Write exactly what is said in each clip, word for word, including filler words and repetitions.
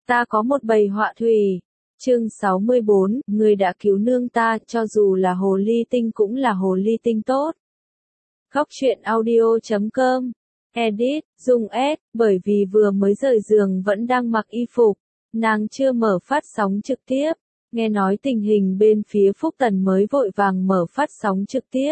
Ta có một bầy họa thủy. Chương sáu mươi bốn, người đã cứu nương ta, cho dù là hồ ly tinh cũng là hồ ly tinh tốt. Góc truyện audio chấm com. Edit, dùng S, bởi vì vừa mới rời giường vẫn đang mặc y phục, nàng chưa mở phát sóng trực tiếp. Nghe nói tình hình bên phía Phúc Tần mới vội vàng mở phát sóng trực tiếp.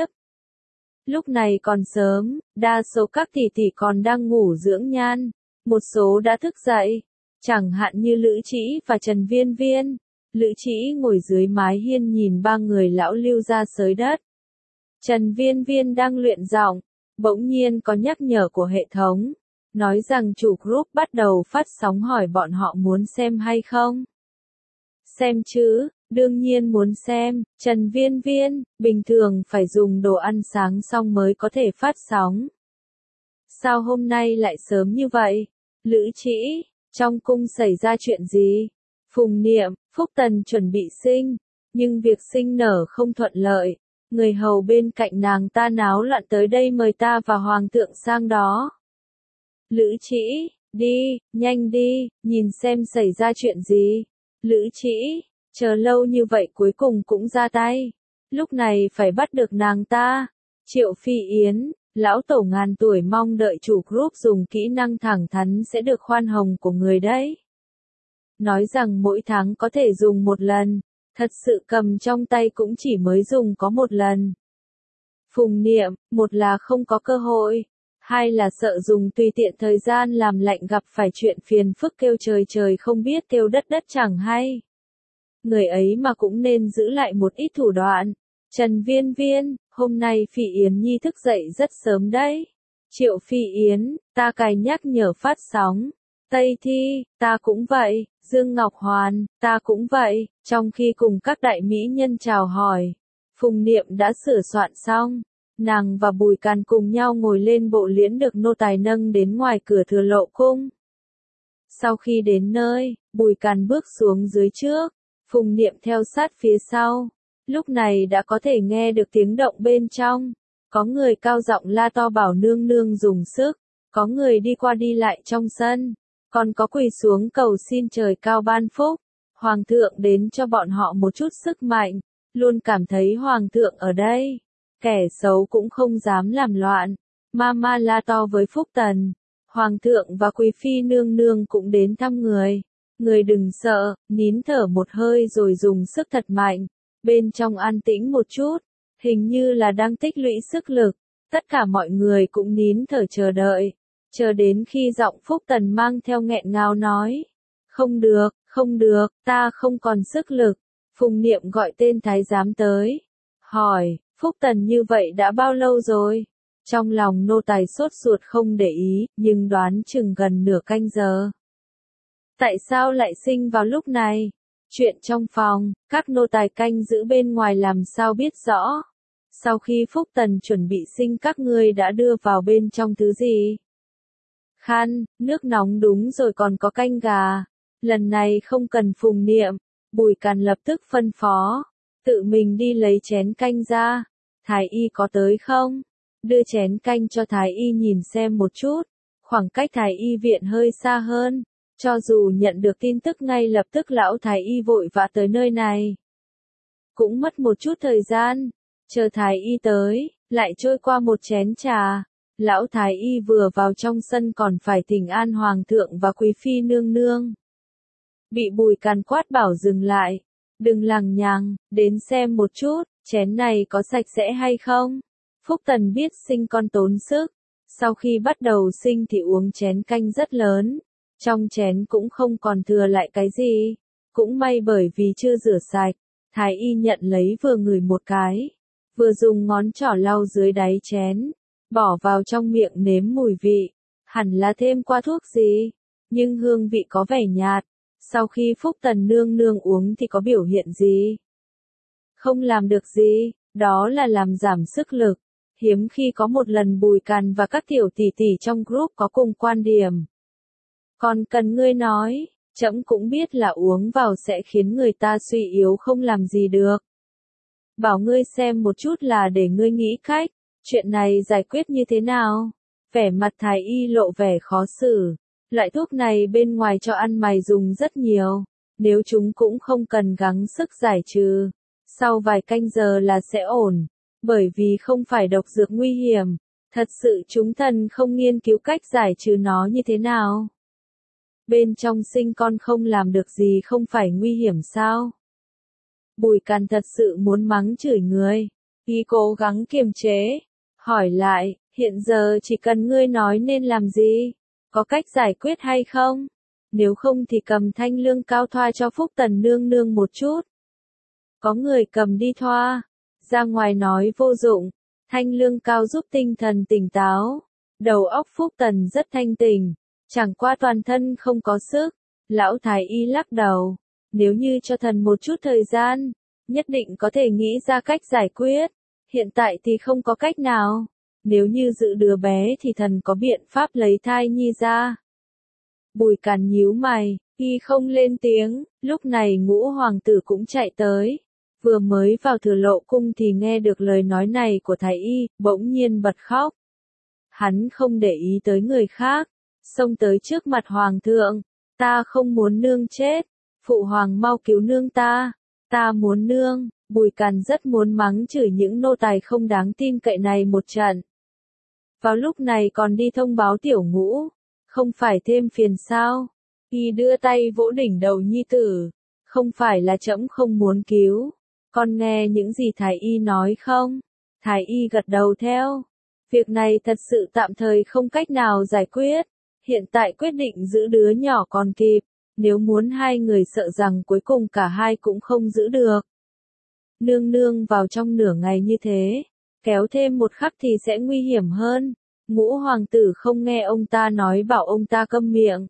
Lúc này còn sớm, đa số các tỷ tỷ còn đang ngủ dưỡng nhan, một số đã thức dậy, chẳng hạn như Lữ Trĩ và Trần Viên Viên. Lữ Trĩ ngồi dưới mái hiên nhìn ba người lão lưu ra xới đất. Trần Viên Viên đang luyện giọng, bỗng nhiên có nhắc nhở của hệ thống, nói rằng chủ group bắt đầu phát sóng hỏi bọn họ muốn xem hay không. Xem chứ, đương nhiên muốn xem. Trần Viên Viên, bình thường phải dùng đồ ăn sáng xong mới có thể phát sóng. Sao hôm nay lại sớm như vậy? Lữ Trĩ, trong cung xảy ra chuyện gì? Phùng Niệm, Phúc Tần chuẩn bị sinh, nhưng việc sinh nở không thuận lợi. Người hầu bên cạnh nàng ta náo loạn tới đây mời ta và hoàng thượng sang đó. Lữ Trĩ, đi, nhanh đi, nhìn xem xảy ra chuyện gì. Lữ Trĩ, chờ lâu như vậy cuối cùng cũng ra tay. Lúc này phải bắt được nàng ta. Triệu Phi Yến, lão tổ ngàn tuổi mong đợi chủ group dùng kỹ năng thẳng thắn sẽ được khoan hồng của người đấy. Nói rằng mỗi tháng có thể dùng một lần, thật sự cầm trong tay cũng chỉ mới dùng có một lần. Phùng Niệm, một là không có cơ hội, hai là sợ dùng tùy tiện thời gian làm lạnh gặp phải chuyện phiền phức kêu trời trời không biết kêu đất đất chẳng hay. Người ấy mà cũng nên giữ lại một ít thủ đoạn. Trần Viên Viên, hôm nay Phi Yến Nhi thức dậy rất sớm đấy. Triệu Phi Yến, ta cài nhắc nhở phát sóng. Tây Thi, ta cũng vậy. Dương Ngọc Hoàn, ta cũng vậy. Trong khi cùng các đại mỹ nhân chào hỏi, Phùng Niệm đã sửa soạn xong. Nàng và Bùi Càn cùng nhau ngồi lên bộ liễn được nô tài nâng đến ngoài cửa Thừa Lộ cung. Sau khi đến nơi, Bùi Càn bước xuống dưới trước, Phùng Niệm theo sát phía sau. Lúc này đã có thể nghe được tiếng động bên trong. Có người cao giọng la to bảo nương nương dùng sức, có người đi qua đi lại trong sân, còn có quỳ xuống cầu xin trời cao ban phúc. Hoàng thượng đến cho bọn họ một chút sức mạnh, luôn cảm thấy hoàng thượng ở đây. Kẻ xấu cũng không dám làm loạn. Mama la to với Phúc Tần. Hoàng thượng và quý phi nương nương cũng đến thăm người. Người đừng sợ, nín thở một hơi rồi dùng sức thật mạnh. Bên trong an tĩnh một chút, hình như là đang tích lũy sức lực. Tất cả mọi người cũng nín thở chờ đợi. Chờ đến khi giọng Phúc Tần mang theo nghẹn ngào nói. Không được, không được, ta không còn sức lực. Phùng Niệm gọi tên thái giám tới. Hỏi, Phúc Tần như vậy đã bao lâu rồi? Trong lòng nô tài sốt ruột không để ý, nhưng đoán chừng gần nửa canh giờ. Tại sao lại sinh vào lúc này? Chuyện trong phòng, các nô tài canh giữ bên ngoài làm sao biết rõ. Sau khi Phúc Tần chuẩn bị sinh các ngươi đã đưa vào bên trong thứ gì? Khăn, nước nóng đúng rồi còn có canh gà. Lần này không cần Phùng Niệm, Bùi Càn lập tức phân phó. Tự mình đi lấy chén canh ra. Thái y có tới không? Đưa chén canh cho Thái y nhìn xem một chút. Khoảng cách Thái y viện hơi xa hơn. Cho dù nhận được tin tức ngay lập tức lão Thái y vội vã tới nơi này. Cũng mất một chút thời gian. Chờ Thái y tới, lại trôi qua một chén trà. Lão Thái y vừa vào trong sân còn phải thỉnh an hoàng thượng và quý phi nương nương. Bị Bùi Càn quát bảo dừng lại. Đừng lằng nhằng, đến xem một chút, chén này có sạch sẽ hay không? Phúc Tần biết sinh con tốn sức. Sau khi bắt đầu sinh thì uống chén canh rất lớn. Trong chén cũng không còn thừa lại cái gì. Cũng may bởi vì chưa rửa sạch. Thái y nhận lấy vừa ngửi một cái. Vừa dùng ngón trỏ lau dưới đáy chén. Bỏ vào trong miệng nếm mùi vị. Hẳn là thêm qua thuốc gì. Nhưng hương vị có vẻ nhạt. Sau khi Phúc Tần nương nương uống thì có biểu hiện gì? Không làm được gì, đó là làm giảm sức lực. Hiếm khi có một lần Bùi Càn và các tiểu tỷ tỷ trong group có cùng quan điểm. Còn cần ngươi nói, trẫm cũng biết là uống vào sẽ khiến người ta suy yếu không làm gì được. Bảo ngươi xem một chút là để ngươi nghĩ cách, chuyện này giải quyết như thế nào? Vẻ mặt Thái y lộ vẻ khó xử. Loại thuốc này bên ngoài cho ăn mày dùng rất nhiều, nếu chúng cũng không cần gắng sức giải trừ, sau vài canh giờ là sẽ ổn, bởi vì không phải độc dược nguy hiểm, thật sự chúng thần không nghiên cứu cách giải trừ nó như thế nào. Bên trong sinh con không làm được gì không phải nguy hiểm sao? Bùi Càn thật sự muốn mắng chửi người, y cố gắng kiềm chế, hỏi lại, hiện giờ chỉ cần ngươi nói nên làm gì, có cách giải quyết hay không? Nếu không thì cầm thanh lương cao thoa cho Phúc Tần nương nương một chút. Có người cầm đi thoa, ra ngoài nói vô dụng, thanh lương cao giúp tinh thần tỉnh táo, đầu óc Phúc Tần rất thanh tỉnh, chẳng qua toàn thân không có sức, lão thái y lắc đầu, nếu như cho thần một chút thời gian, nhất định có thể nghĩ ra cách giải quyết, hiện tại thì không có cách nào, nếu như giữ đứa bé thì thần có biện pháp lấy thai nhi ra. Bùi Càn nhíu mày, y không lên tiếng, lúc này Ngũ hoàng tử cũng chạy tới. Vừa mới vào Thừa Lộ cung thì nghe được lời nói này của thái y, bỗng nhiên bật khóc. Hắn không để ý tới người khác, xông tới trước mặt hoàng thượng, ta không muốn nương chết, phụ hoàng mau cứu nương ta, ta muốn nương. Bùi Càn rất muốn mắng chửi những nô tài không đáng tin cậy này một trận. Vào lúc này còn đi thông báo tiểu Ngũ, không phải thêm phiền sao? Y đưa tay vỗ đỉnh đầu nhi tử, không phải là trẫm không muốn cứu, con nghe những gì thái y nói không? Thái y gật đầu theo. Việc này thật sự tạm thời không cách nào giải quyết, hiện tại quyết định giữ đứa nhỏ còn kịp, nếu muốn hai người sợ rằng cuối cùng cả hai cũng không giữ được. Nương nương vào trong nửa ngày như thế, kéo thêm một khắc thì sẽ nguy hiểm hơn. Ngũ hoàng tử không nghe ông ta nói bảo ông ta câm miệng.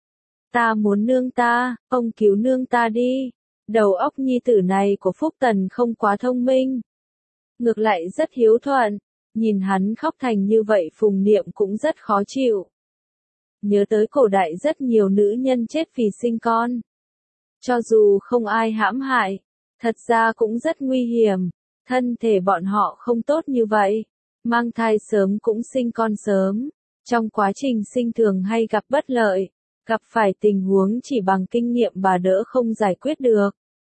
Ta muốn nương ta, ông cứu nương ta đi. Đầu óc nhi tử này của Phúc Tần không quá thông minh. Ngược lại rất hiếu thuận, nhìn hắn khóc thành như vậy Phùng Niệm cũng rất khó chịu. Nhớ tới cổ đại rất nhiều nữ nhân chết vì sinh con. Cho dù không ai hãm hại, thật ra cũng rất nguy hiểm, thân thể bọn họ không tốt như vậy. Mang thai sớm cũng sinh con sớm, trong quá trình sinh thường hay gặp bất lợi, gặp phải tình huống chỉ bằng kinh nghiệm bà đỡ không giải quyết được.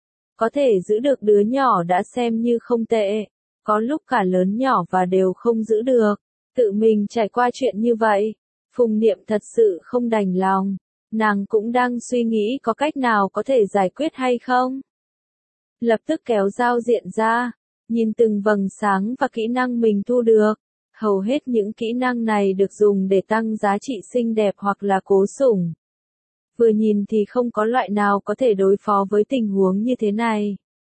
Có thể giữ được đứa nhỏ đã xem như không tệ, có lúc cả lớn nhỏ và đều không giữ được, tự mình trải qua chuyện như vậy, Phùng Niệm thật sự không đành lòng, nàng cũng đang suy nghĩ có cách nào có thể giải quyết hay không. Lập tức kéo giao diện ra. Nhìn từng vầng sáng và kỹ năng mình thu được, hầu hết những kỹ năng này được dùng để tăng giá trị xinh đẹp hoặc là cố sủng. Vừa nhìn thì không có loại nào có thể đối phó với tình huống như thế này.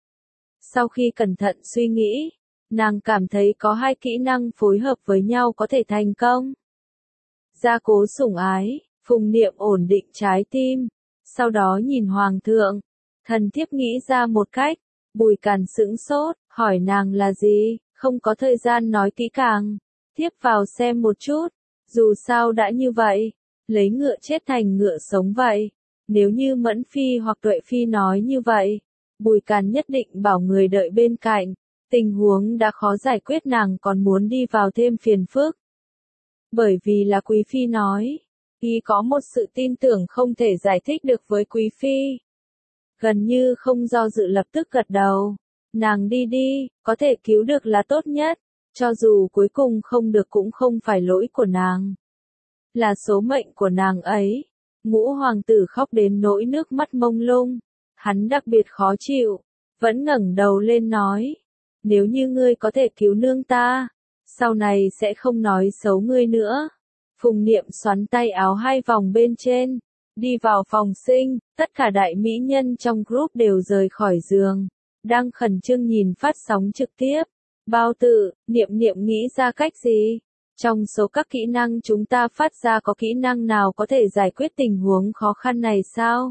Sau khi cẩn thận suy nghĩ, nàng cảm thấy có hai kỹ năng phối hợp với nhau có thể thành công. Gia cố sủng ái, Phùng Niệm ổn định trái tim, sau đó nhìn hoàng thượng, thần thiếp nghĩ ra một cách. Bùi Càn sững sốt, hỏi nàng là gì, không có thời gian nói kỹ càng, tiếp vào xem một chút, dù sao đã như vậy, lấy ngựa chết thành ngựa sống vậy, nếu như Mẫn Phi hoặc Tuệ Phi nói như vậy, Bùi Càn nhất định bảo người đợi bên cạnh, tình huống đã khó giải quyết nàng còn muốn đi vào thêm phiền phức. Bởi vì là Quý Phi nói, y có một sự tin tưởng không thể giải thích được với Quý Phi. Gần như không do dự lập tức gật đầu. Nàng đi đi, có thể cứu được là tốt nhất, cho dù cuối cùng không được cũng không phải lỗi của nàng. Là số mệnh của nàng ấy. Ngũ hoàng tử khóc đến nỗi nước mắt mông lung. Hắn đặc biệt khó chịu, vẫn ngẩng đầu lên nói. Nếu như ngươi có thể cứu nương ta, sau này sẽ không nói xấu ngươi nữa. Phùng Niệm xoắn tay áo hai vòng bên trên. Đi vào phòng sinh, tất cả đại mỹ nhân trong group đều rời khỏi giường, đang khẩn trương nhìn phát sóng trực tiếp. Bao Tử, Niệm Niệm nghĩ ra cách gì? Trong số các kỹ năng chúng ta phát ra có kỹ năng nào có thể giải quyết tình huống khó khăn này sao?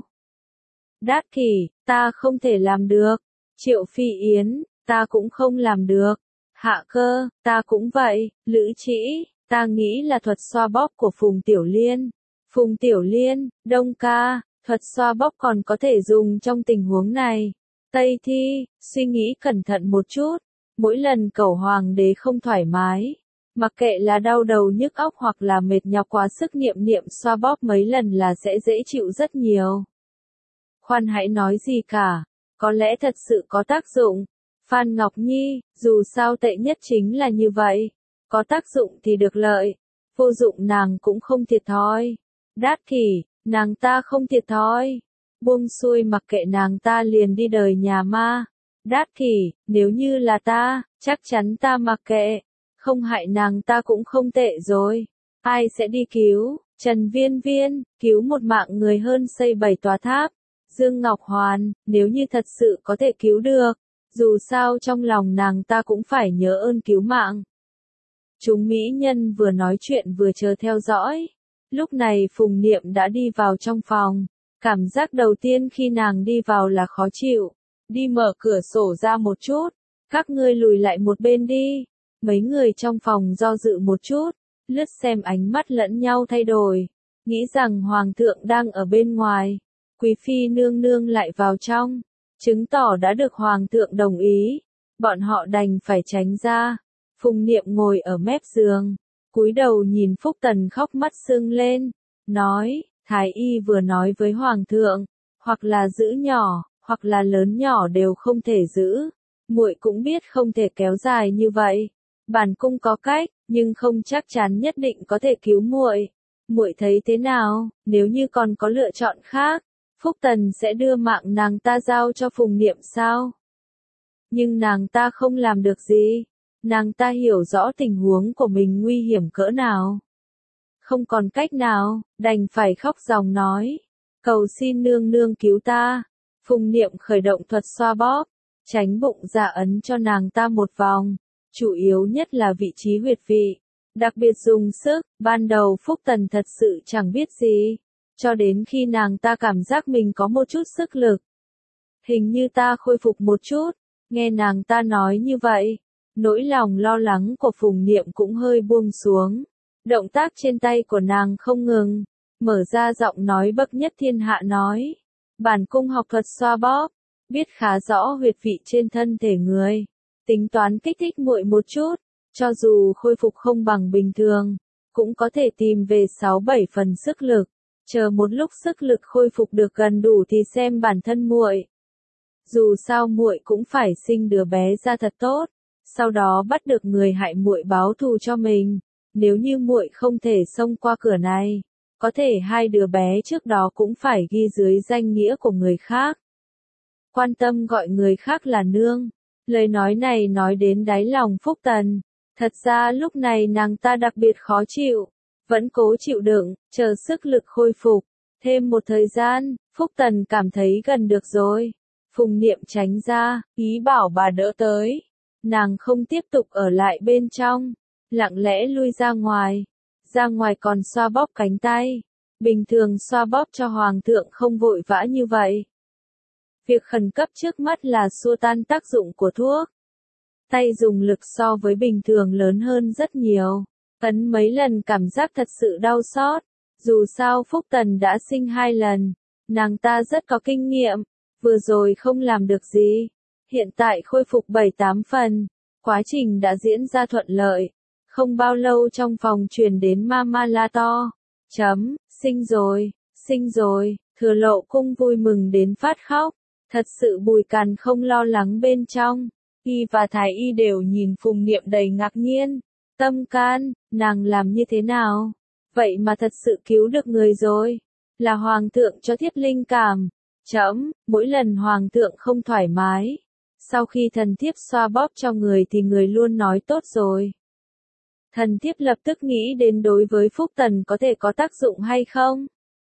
Đát Kỷ, ta không thể làm được. Triệu Phi Yến, ta cũng không làm được. Hạ Cơ, ta cũng vậy. Lữ Trĩ, ta nghĩ là thuật xoa bóp của Phùng Tiểu Liên. Phùng Tiểu Liên, Đông Ca, thuật xoa bóp còn có thể dùng trong tình huống này. Tây Thi, suy nghĩ cẩn thận một chút, mỗi lần cẩu hoàng đế không thoải mái, Mặc kệ là đau đầu nhức óc hoặc là mệt nhọc quá sức, niệm niệm xoa bóp mấy lần là sẽ dễ chịu rất nhiều. Khoan hãy nói gì cả, có lẽ thật sự có tác dụng. Phan Ngọc Nhi, dù sao tệ nhất chính là như vậy. Có tác dụng thì được lợi, vô dụng nàng cũng không thiệt thòi. Đát Kỷ, nàng ta không thiệt thòi. Buông xuôi mặc kệ nàng ta liền đi đời nhà ma. Đát Kỷ, nếu như là ta, chắc chắn ta mặc kệ. Không hại nàng ta cũng không tệ rồi. Ai sẽ đi cứu? Trần Viên Viên, cứu một mạng người hơn xây bảy tòa tháp. Dương Ngọc Hoàn, nếu như thật sự có thể cứu được, dù sao trong lòng nàng ta cũng phải nhớ ơn cứu mạng. Chúng mỹ nhân vừa nói chuyện vừa chờ theo dõi. Lúc này Phùng Niệm đã đi vào trong phòng. Cảm giác đầu tiên khi nàng đi vào là khó chịu. Đi mở cửa sổ ra một chút. Các ngươi lùi lại một bên đi. Mấy người trong phòng do dự một chút, lướt xem ánh mắt lẫn nhau thay đổi. Nghĩ rằng Hoàng thượng đang ở bên ngoài. Quý phi nương nương lại vào trong. Chứng tỏ đã được Hoàng thượng đồng ý. Bọn họ đành phải tránh ra. Phùng Niệm ngồi ở mép giường, cúi đầu nhìn Phúc Tần khóc mắt sưng lên, nói, Thái y vừa nói với Hoàng thượng, hoặc là giữ nhỏ, hoặc là lớn nhỏ đều không thể giữ. Muội cũng biết không thể kéo dài như vậy. Bản cung có cách, nhưng không chắc chắn nhất định có thể cứu muội. Muội thấy thế nào? Nếu như còn có lựa chọn khác, Phúc Tần sẽ đưa mạng nàng ta giao cho Phùng Niệm sao? Nhưng nàng ta không làm được gì. Nàng ta hiểu rõ tình huống của mình nguy hiểm cỡ nào. Không còn cách nào, đành phải khóc ròng nói. Cầu xin nương nương cứu ta. Phùng Niệm khởi động thuật xoa bóp, tránh bụng dạ ấn cho nàng ta một vòng. Chủ yếu nhất là vị trí huyệt vị. Đặc biệt dùng sức, ban đầu Phúc Tần thật sự chẳng biết gì. Cho đến khi nàng ta cảm giác mình có một chút sức lực. Hình như ta khôi phục một chút, nghe nàng ta nói như vậy. Nỗi lòng lo lắng của Phùng Niệm cũng hơi buông xuống. Động tác trên tay của nàng không ngừng. Mở ra giọng nói bậc nhất thiên hạ nói. Bản cung học thuật xoa bóp. Biết khá rõ huyệt vị trên thân thể người. Tính toán kích thích muội một chút. Cho dù khôi phục không bằng bình thường. Cũng có thể tìm về sáu bảy phần sức lực. Chờ một lúc sức lực khôi phục được gần đủ thì xem bản thân muội. Dù sao muội cũng phải sinh đứa bé ra thật tốt. Sau đó bắt được người hại muội báo thù cho mình. Nếu như muội không thể xông qua cửa này, có thể hai đứa bé trước đó cũng phải ghi dưới danh nghĩa của người khác. Quan tâm gọi người khác là nương. Lời nói này nói đến đáy lòng Phúc Tần. Thật ra lúc này nàng ta đặc biệt khó chịu. Vẫn cố chịu đựng, chờ sức lực khôi phục. Thêm một thời gian, Phúc Tần cảm thấy gần được rồi. Phùng Niệm tránh ra, ý bảo bà đỡ tới. Nàng không tiếp tục ở lại bên trong, lặng lẽ lui ra ngoài. Ra ngoài còn xoa bóp cánh tay. Bình thường xoa bóp cho Hoàng thượng không vội vã như vậy. Việc khẩn cấp trước mắt là xua tan tác dụng của thuốc. Tay dùng lực so với bình thường lớn hơn rất nhiều. Ấn mấy lần cảm giác thật sự đau xót. Dù sao Phúc Tần đã sinh hai lần. Nàng ta rất có kinh nghiệm. Vừa rồi không làm được gì. Hiện tại khôi phục bảy tám phần. Quá trình đã diễn ra thuận lợi. Không bao lâu trong phòng truyền đến mama la to. Chấm, sinh rồi, sinh rồi. Thừa Lộ cung vui mừng đến phát khóc. Thật sự Bùi Càn không lo lắng bên trong. Y và Thái Y đều nhìn Phùng Niệm đầy ngạc nhiên. Tâm can, nàng làm như thế nào? Vậy mà thật sự cứu được người rồi. Là Hoàng thượng cho thiết linh cảm. Chấm, mỗi lần Hoàng thượng không thoải mái. Sau khi thần thiếp xoa bóp cho người thì người luôn nói tốt rồi. Thần thiếp lập tức nghĩ đến đối với Phúc Tần có thể có tác dụng hay không.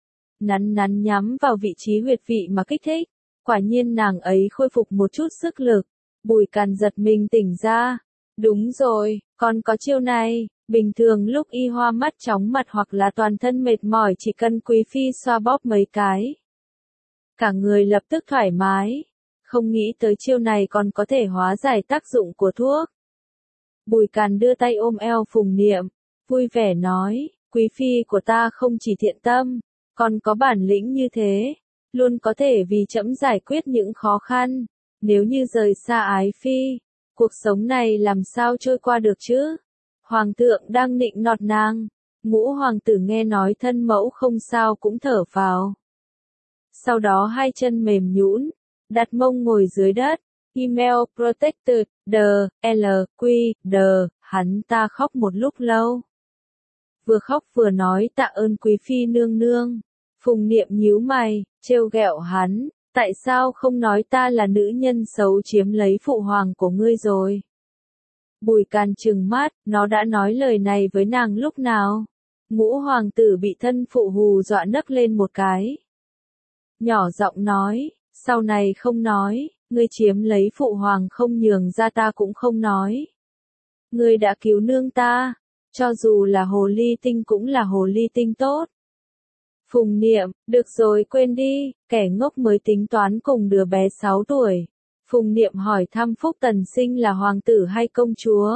Nắn nắn nhắm vào vị trí huyệt vị mà kích thích. Quả nhiên nàng ấy khôi phục một chút sức lực. Bùi Càn giật mình tỉnh ra. Đúng rồi, còn có chiêu này. Bình thường lúc y hoa mắt chóng mặt hoặc là toàn thân mệt mỏi chỉ cần quý phi xoa bóp mấy cái. Cả người lập tức thoải mái. Không nghĩ tới chiêu này còn có thể hóa giải tác dụng của thuốc. Bùi Càn đưa tay ôm eo Phùng Niệm, vui vẻ nói, quý phi của ta không chỉ thiện tâm, còn có bản lĩnh như thế, luôn có thể vì trẫm giải quyết những khó khăn. Nếu như rời xa ái phi, cuộc sống này làm sao trôi qua được chứ? Hoàng thượng đang nịnh nọt nàng. Ngũ hoàng tử nghe nói thân mẫu không sao cũng thở phào. Sau đó hai chân mềm nhũn, đặt mông ngồi dưới đất. Email protected, D, L, Q, D, hắn ta khóc một lúc lâu. Vừa khóc vừa nói tạ ơn quý phi nương nương. Phùng Niệm nhíu mày, trêu ghẹo hắn, tại sao không nói ta là nữ nhân xấu chiếm lấy phụ hoàng của ngươi rồi? Bùi Càn trừng mắt, nó đã nói lời này với nàng lúc nào? Ngũ hoàng tử bị thân phụ hù dọa nấc lên một cái. Nhỏ giọng nói, sau này không nói, ngươi chiếm lấy phụ hoàng không nhường ra ta cũng không nói. Ngươi đã cứu nương ta, cho dù là hồ ly tinh cũng là hồ ly tinh tốt. Phùng Niệm, được rồi quên đi, kẻ ngốc mới tính toán cùng đứa bé sáu tuổi. Phùng Niệm hỏi thăm Phúc Tần Sinh là hoàng tử hay công chúa.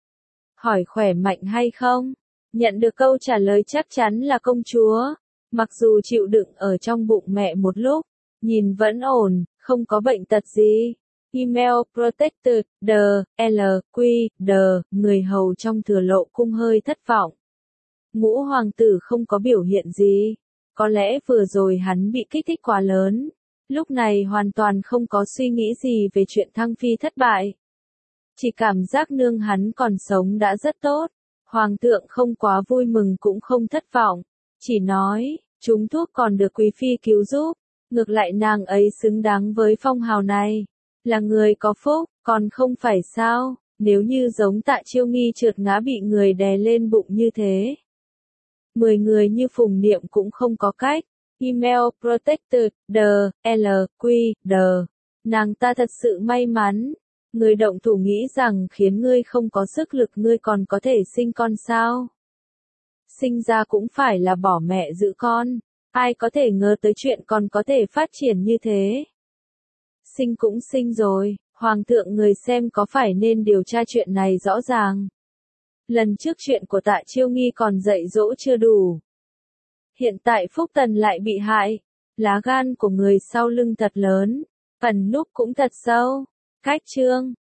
Hỏi khỏe mạnh hay không? Nhận được câu trả lời chắc chắn là công chúa. Mặc dù chịu đựng ở trong bụng mẹ một lúc, nhìn vẫn ổn, không có bệnh tật gì. Email protected, D, L, Q, D, người hầu trong Thừa Lộ cung hơi thất vọng. Ngũ hoàng tử không có biểu hiện gì. Có lẽ vừa rồi hắn bị kích thích quá lớn. Lúc này hoàn toàn không có suy nghĩ gì về chuyện thăng phi thất bại. Chỉ cảm giác nương hắn còn sống đã rất tốt. Hoàng thượng không quá vui mừng cũng không thất vọng. Chỉ nói, chúng thuốc còn được quý phi cứu giúp. Ngược lại nàng ấy xứng đáng với phong hào này. Là người có phúc, còn không phải sao, nếu như giống Tạ Chiêu Nghi trượt ngã bị người đè lên bụng như thế. Mười người như Phùng Niệm cũng không có cách. Email protected, D, L, Q, D. Nàng ta thật sự may mắn. Người động thủ nghĩ rằng khiến ngươi không có sức lực ngươi còn có thể sinh con sao. Sinh ra cũng phải là bỏ mẹ giữ con. Ai có thể ngờ tới chuyện còn có thể phát triển như thế. Sinh cũng sinh rồi, hoàng thượng người xem có phải nên điều tra chuyện này rõ ràng. Lần trước chuyện của Tạ Chiêu Nghi còn dạy dỗ chưa đủ. Hiện tại Phúc Tần lại bị hại. Lá gan của người sau lưng thật lớn. Ẩn núp cũng thật sâu. Cách chương